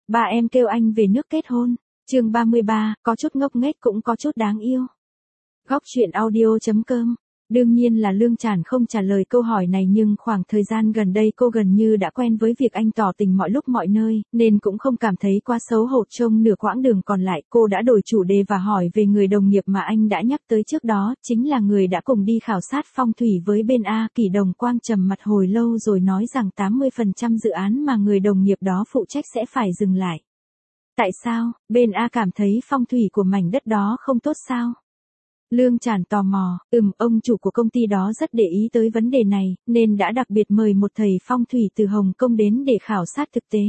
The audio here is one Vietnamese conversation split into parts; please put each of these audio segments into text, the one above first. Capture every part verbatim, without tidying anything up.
ba em kêu anh về nước kết hôn. Chương ba mươi ba, có chút ngốc nghếch cũng có chút đáng yêu. Góc truyện audio chấm com. Đương nhiên là Lương Tràn không trả lời câu hỏi này, nhưng khoảng thời gian gần đây cô gần như đã quen với việc anh tỏ tình mọi lúc mọi nơi, nên cũng không cảm thấy quá xấu hổ. Trong nửa quãng đường còn lại, cô đã đổi chủ đề và hỏi về người đồng nghiệp mà anh đã nhắc tới trước đó, chính là người đã cùng đi khảo sát phong thủy với bên A. Kỷ Đồng Quang trầm mặt hồi lâu rồi nói rằng tám mươi phần trăm dự án mà người đồng nghiệp đó phụ trách sẽ phải dừng lại. Tại sao? Bên A cảm thấy phong thủy của mảnh đất đó không tốt sao? Lương Tràn tò mò, ừm, ông chủ của công ty đó rất để ý tới vấn đề này, nên đã đặc biệt mời một thầy phong thủy từ Hồng Kông đến để khảo sát thực tế.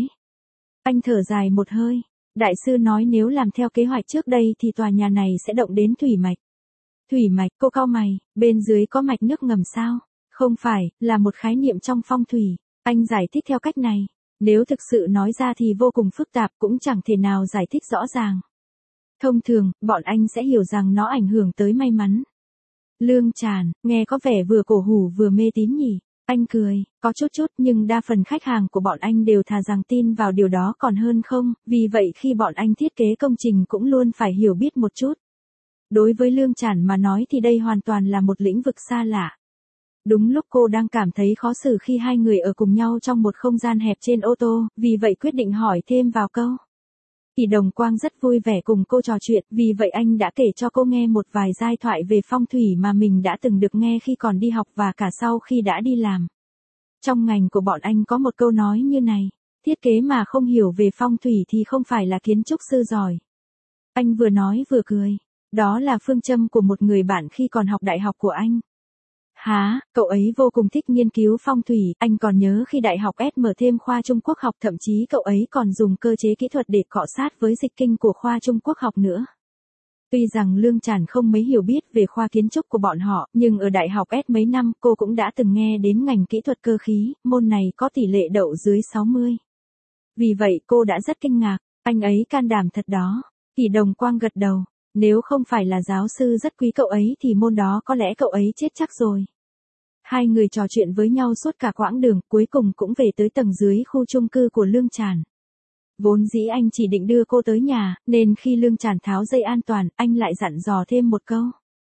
Anh thở dài một hơi, đại sư nói nếu làm theo kế hoạch trước đây thì tòa nhà này sẽ động đến thủy mạch. Thủy mạch? Cô cau mày, bên dưới có mạch nước ngầm sao? Không phải, là một khái niệm trong phong thủy. Anh giải thích theo cách này, nếu thực sự nói ra thì vô cùng phức tạp, cũng chẳng thể nào giải thích rõ ràng. Thông thường, bọn anh sẽ hiểu rằng nó ảnh hưởng tới may mắn. Lương Tràn, nghe có vẻ vừa cổ hủ vừa mê tín nhỉ? Anh cười, có chút chút, nhưng đa phần khách hàng của bọn anh đều thà rằng tin vào điều đó còn hơn không, vì vậy khi bọn anh thiết kế công trình cũng luôn phải hiểu biết một chút. Đối với Lương Tràn mà nói thì đây hoàn toàn là một lĩnh vực xa lạ. Đúng lúc cô đang cảm thấy khó xử khi hai người ở cùng nhau trong một không gian hẹp trên ô tô, vì vậy quyết định hỏi thêm vào câu. Kỷ Đồng Quang rất vui vẻ cùng cô trò chuyện, vì vậy anh đã kể cho cô nghe một vài giai thoại về phong thủy mà mình đã từng được nghe khi còn đi học và cả sau khi đã đi làm. Trong ngành của bọn anh có một câu nói như này, thiết kế mà không hiểu về phong thủy thì không phải là kiến trúc sư giỏi. Anh vừa nói vừa cười, đó là phương châm của một người bạn khi còn học đại học của anh. Hả, cậu ấy vô cùng thích nghiên cứu phong thủy, anh còn nhớ khi đại học S mở thêm khoa Trung Quốc học, thậm chí cậu ấy còn dùng cơ chế kỹ thuật để cọ sát với dịch kinh của khoa Trung Quốc học nữa. Tuy rằng Lương Tràn không mấy hiểu biết về khoa kiến trúc của bọn họ, nhưng ở đại học S mấy năm cô cũng đã từng nghe đến ngành kỹ thuật cơ khí, môn này có tỷ lệ đậu dưới sáu mươi. Vì vậy cô đã rất kinh ngạc, anh ấy can đảm thật đó. Kỷ Đồng Quang gật đầu. Nếu không phải là giáo sư rất quý cậu ấy thì môn đó có lẽ cậu ấy chết chắc rồi. Hai người trò chuyện với nhau suốt cả quãng đường, cuối cùng cũng về tới tầng dưới khu chung cư của Lương Tràn. Vốn dĩ anh chỉ định đưa cô tới nhà, nên khi Lương Tràn tháo dây an toàn, anh lại dặn dò thêm một câu.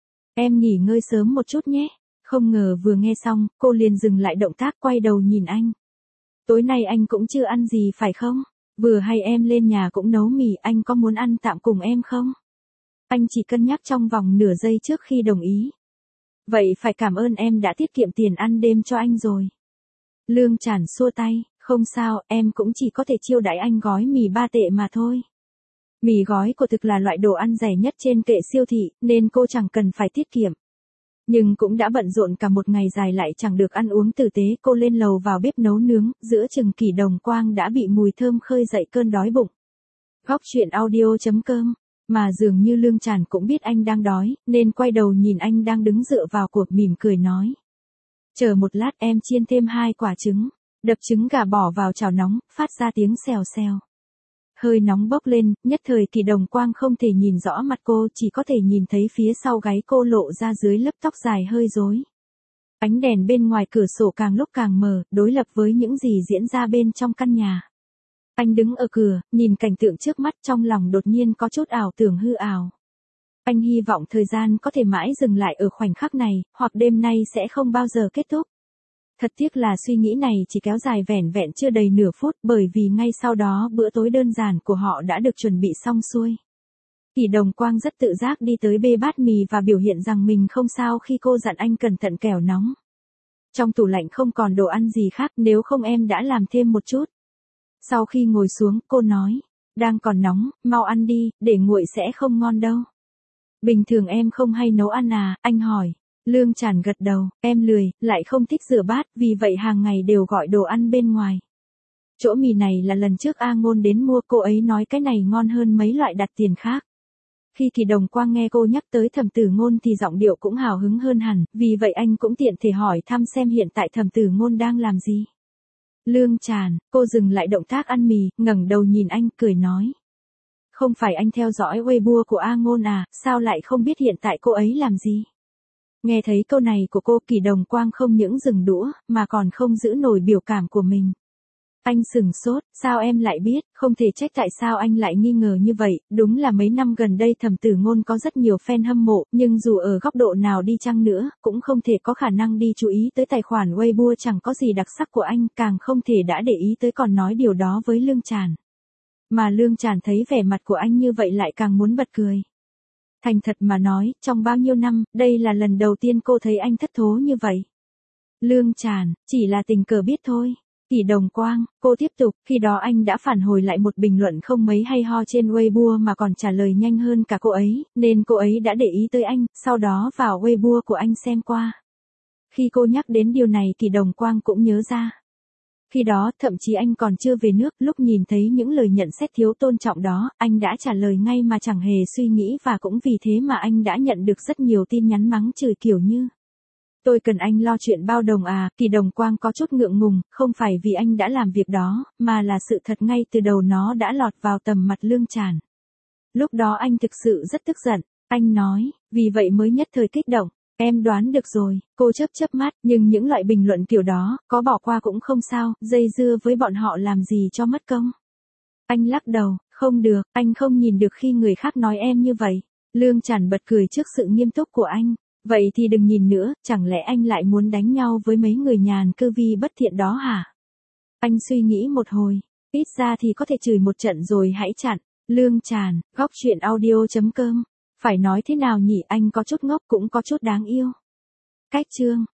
Em nghỉ ngơi sớm một chút nhé. Không ngờ vừa nghe xong, cô liền dừng lại động tác quay đầu nhìn anh. Tối nay anh cũng chưa ăn gì phải không? Vừa hay em lên nhà cũng nấu mì, anh có muốn ăn tạm cùng em không? Anh chỉ cân nhắc trong vòng nửa giây trước khi đồng ý. Vậy phải cảm ơn em đã tiết kiệm tiền ăn đêm cho anh rồi. Lương Tràn xua tay, không sao, em cũng chỉ có thể chiêu đãi anh gói mì ba tệ mà thôi. Mì gói của thực là loại đồ ăn rẻ nhất trên kệ siêu thị, nên cô chẳng cần phải tiết kiệm. Nhưng cũng đã bận rộn cả một ngày dài lại chẳng được ăn uống tử tế, cô lên lầu vào bếp nấu nướng, giữa chừng Kỷ Đồng Quang đã bị mùi thơm khơi dậy cơn đói bụng. Góc truyện audio chấm com. Mà dường như Lương Tràn cũng biết anh đang đói, nên quay đầu nhìn anh đang đứng dựa vào cột, mỉm cười nói. Chờ một lát, em chiên thêm hai quả trứng, đập trứng gà bỏ vào chảo nóng, phát ra tiếng xèo xèo. Hơi nóng bốc lên, nhất thời Kỷ Đồng Quang không thể nhìn rõ mặt cô, chỉ có thể nhìn thấy phía sau gáy cô lộ ra dưới lớp tóc dài hơi rối. Ánh đèn bên ngoài cửa sổ càng lúc càng mờ, đối lập với những gì diễn ra bên trong căn nhà. Anh đứng ở cửa, nhìn cảnh tượng trước mắt, trong lòng đột nhiên có chút ảo tưởng hư ảo. Anh hy vọng thời gian có thể mãi dừng lại ở khoảnh khắc này, hoặc đêm nay sẽ không bao giờ kết thúc. Thật tiếc là suy nghĩ này chỉ kéo dài vẻn vẹn chưa đầy nửa phút, bởi vì ngay sau đó bữa tối đơn giản của họ đã được chuẩn bị xong xuôi. Kỷ Đồng Quang rất tự giác đi tới bê bát mì và biểu hiện rằng mình không sao khi cô dặn anh cẩn thận kẻo nóng. Trong tủ lạnh không còn đồ ăn gì khác, nếu không em đã làm thêm một chút. Sau khi ngồi xuống, cô nói, đang còn nóng, mau ăn đi, để nguội sẽ không ngon đâu. Bình thường em không hay nấu ăn à, anh hỏi. Lương Tràn gật đầu, em lười, lại không thích rửa bát, vì vậy hàng ngày đều gọi đồ ăn bên ngoài. Chỗ mì này là lần trước A Ngôn đến mua, cô ấy nói cái này ngon hơn mấy loại đặt tiền khác. Khi Kỷ Đồng Quang nghe cô nhắc tới Thẩm Tử Ngôn thì giọng điệu cũng hào hứng hơn hẳn, vì vậy anh cũng tiện thể hỏi thăm xem hiện tại Thẩm Tử Ngôn đang làm gì. Lương Tràn, cô dừng lại động tác ăn mì, ngẩng đầu nhìn anh, cười nói. Không phải anh theo dõi Weibo của A Ngôn à, sao lại không biết hiện tại cô ấy làm gì? Nghe thấy câu này của cô, Kỷ Đồng Quang không những dừng đũa, mà còn không giữ nổi biểu cảm của mình. Anh sừng sốt, sao em lại biết, không thể trách tại sao anh lại nghi ngờ như vậy, đúng là mấy năm gần đây Thẩm Tử Ngôn có rất nhiều fan hâm mộ, nhưng dù ở góc độ nào đi chăng nữa, cũng không thể có khả năng đi chú ý tới tài khoản Weibo chẳng có gì đặc sắc của anh, càng không thể đã để ý tới còn nói điều đó với Lương Tràn. Mà Lương Tràn thấy vẻ mặt của anh như vậy lại càng muốn bật cười. Thành thật mà nói, trong bao nhiêu năm, đây là lần đầu tiên cô thấy anh thất thố như vậy. Lương Tràn, chỉ là tình cờ biết thôi. Kỷ Đồng Quang, cô tiếp tục, khi đó anh đã phản hồi lại một bình luận không mấy hay ho trên Weibo mà còn trả lời nhanh hơn cả cô ấy, nên cô ấy đã để ý tới anh, sau đó vào Weibo của anh xem qua. Khi cô nhắc đến điều này Kỷ Đồng Quang cũng nhớ ra. Khi đó, thậm chí anh còn chưa về nước, lúc nhìn thấy những lời nhận xét thiếu tôn trọng đó, anh đã trả lời ngay mà chẳng hề suy nghĩ và cũng vì thế mà anh đã nhận được rất nhiều tin nhắn mắng chửi kiểu như: tôi cần anh lo chuyện bao đồng à, Kỷ Đồng Quang có chút ngượng ngùng, không phải vì anh đã làm việc đó, mà là sự thật ngay từ đầu nó đã lọt vào tầm mặt Lương Tràn. Lúc đó anh thực sự rất tức giận, anh nói, vì vậy mới nhất thời kích động. Em đoán được rồi, cô chớp chớp mắt, nhưng những loại bình luận kiểu đó, có bỏ qua cũng không sao, dây dưa với bọn họ làm gì cho mất công. Anh lắc đầu, không được, anh không nhìn được khi người khác nói em như vậy. Lương Tràn bật cười trước sự nghiêm túc của anh. Vậy thì đừng nhìn nữa, chẳng lẽ anh lại muốn đánh nhau với mấy người nhàn cư vi bất thiện đó hả? Anh suy nghĩ một hồi, ít ra thì có thể chửi một trận rồi hãy chặn. Lương Tràn, góc chuyện audio chấm com. Phải nói thế nào nhỉ, anh có chút ngốc cũng có chút đáng yêu. Cách chương